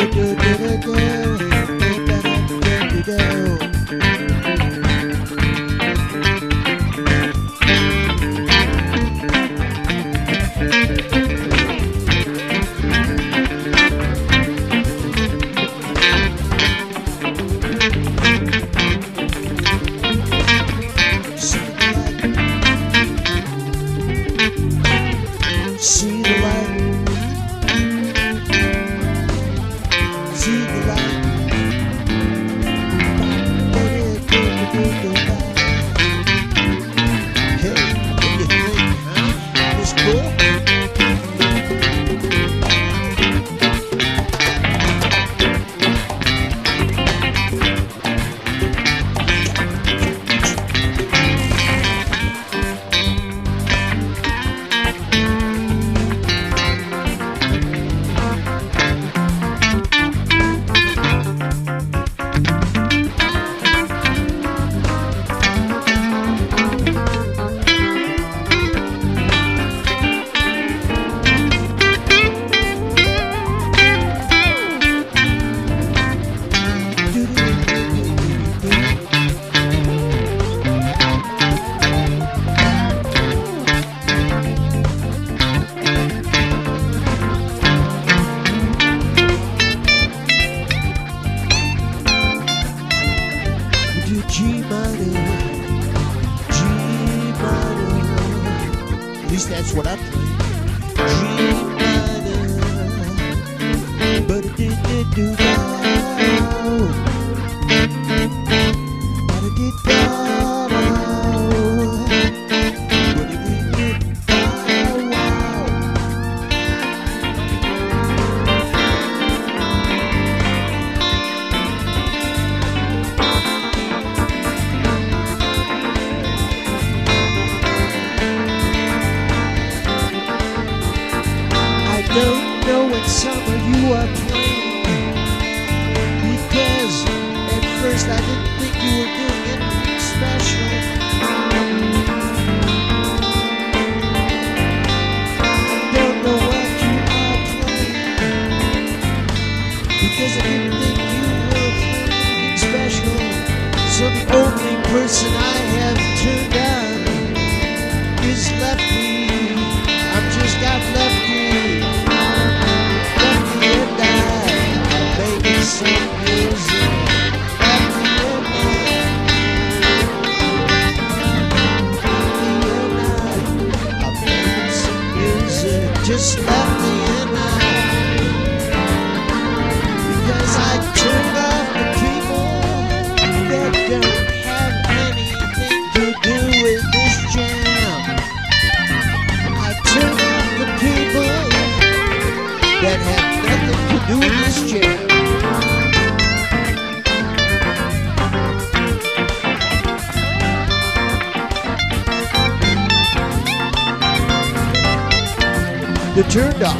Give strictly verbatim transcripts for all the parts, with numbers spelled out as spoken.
Turned off.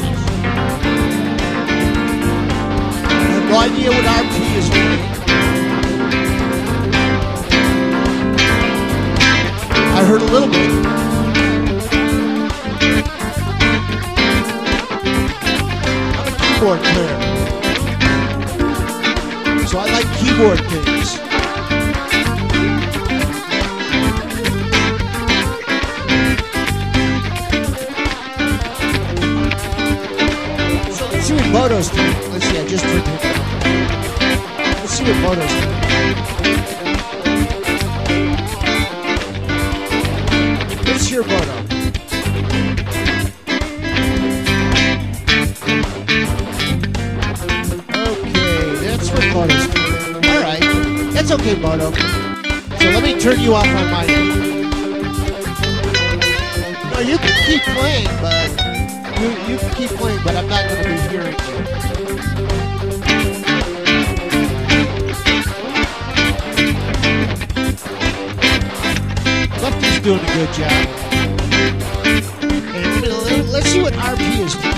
I have no idea what R P is doing. I heard a little bit. I'm a keyboard player, so I like keyboard things. Let's see what Moto's doing. Let's see, I just turned it on. Let's see what Moto's doing. Let's hear Moto. Okay, that's what Moto's doing. Alright, that's okay, Moto. So let me turn you off on my end. No, you can keep playing, but... You, you can keep playing, but I'm not going to be hearing you. Lefty's doing a good job. And let's see what R P is doing.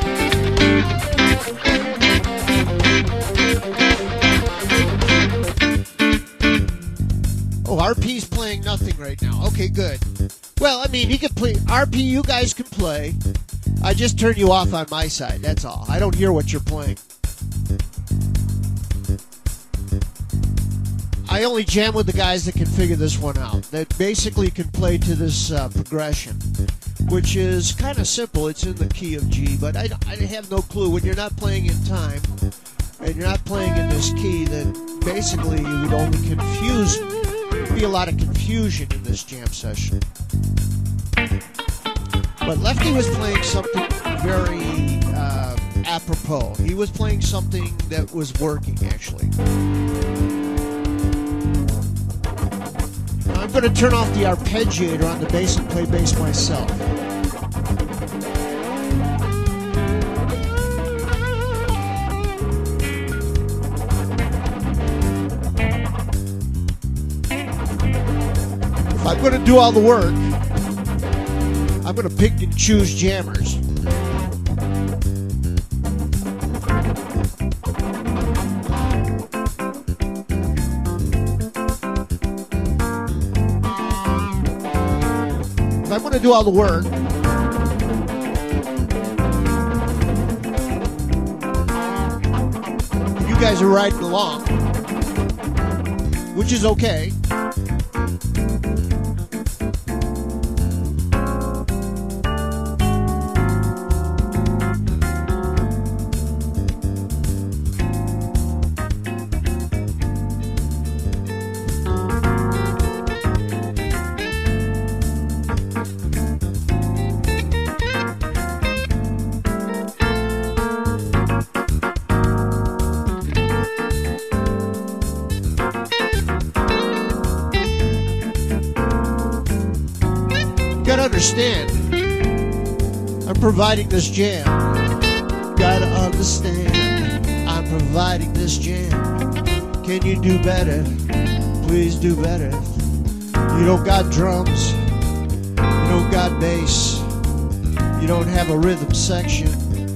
Oh, R P's playing nothing right now. Okay, good. Well, I mean, he can play. R P, you guys can play. I just turned you off on my side, that's all. I don't hear what you're playing. I only jam with the guys that can figure this one out, that basically can play to this uh, progression, which is kind of simple. It's in the key of G, but I, I have no clue. When you're not playing in time and you're not playing in this key, then basically you would only confuse, there'd be a lot of confusion in this jam session. But Lefty was playing something very uh, apropos. He was playing something that was working, actually. Now I'm going to turn off the arpeggiator on the bass and play bass myself. If I'm going to do all the work, I'm going to pick and choose jammers. If I'm going to do all the work, you guys are riding along, which is okay. Understand, I'm providing this jam. Gotta understand, I'm providing this jam. Can you do better? Please do better. You don't got drums, you don't got bass, you don't have a rhythm section.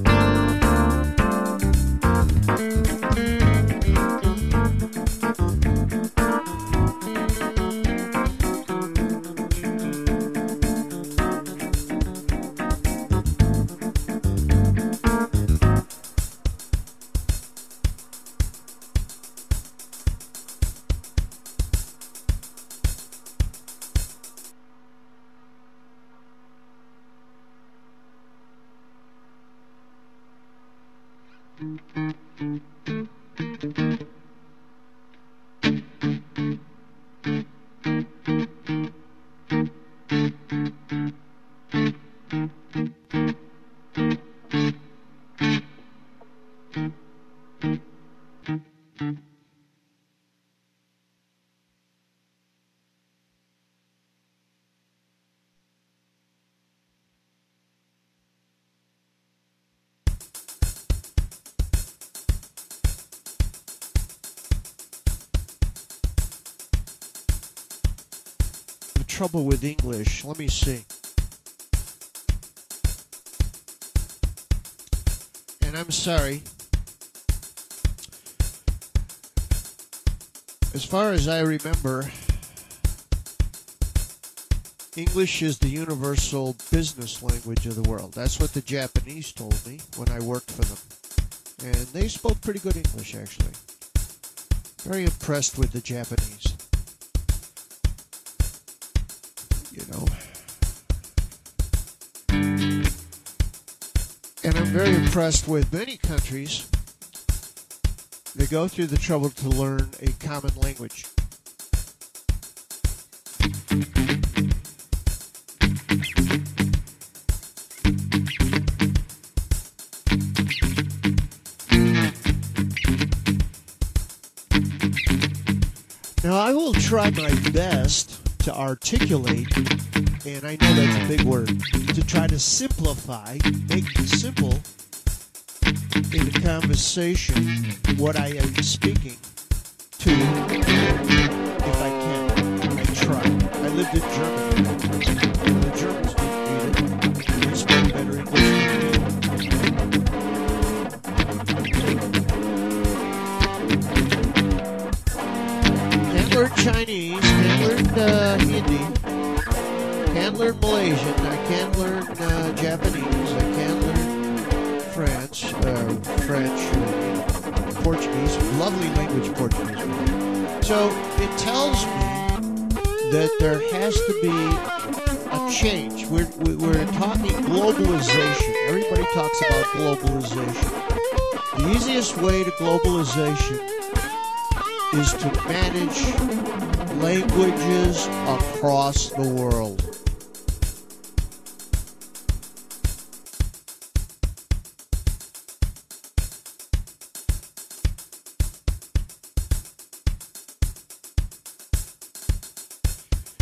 Trouble with English. Let me see. And I'm sorry. As far as I remember, English is the universal business language of the world. That's what the Japanese told me when I worked for them. And they spoke pretty good English, actually. Very impressed with the Japanese. You know, and I'm very impressed with many countries that go through the trouble to learn a common language. Now I will try my best to articulate, and I know that's a big word, to try to simplify, make simple in a conversation what I am speaking to, if I can. I try. I lived in Germany. The Germans didn't read it. They spoke better English than me. Can't learn Chinese. Can't learn uh, Hindi. Can't learn Malaysian. I can't learn uh, Japanese. I can't learn French. Uh, French. Uh, Portuguese. Lovely language, Portuguese. So it tells me that there has to be a change. We're, we're talking globalization. Everybody talks about globalization. The easiest way to globalization is to manage languages across the world.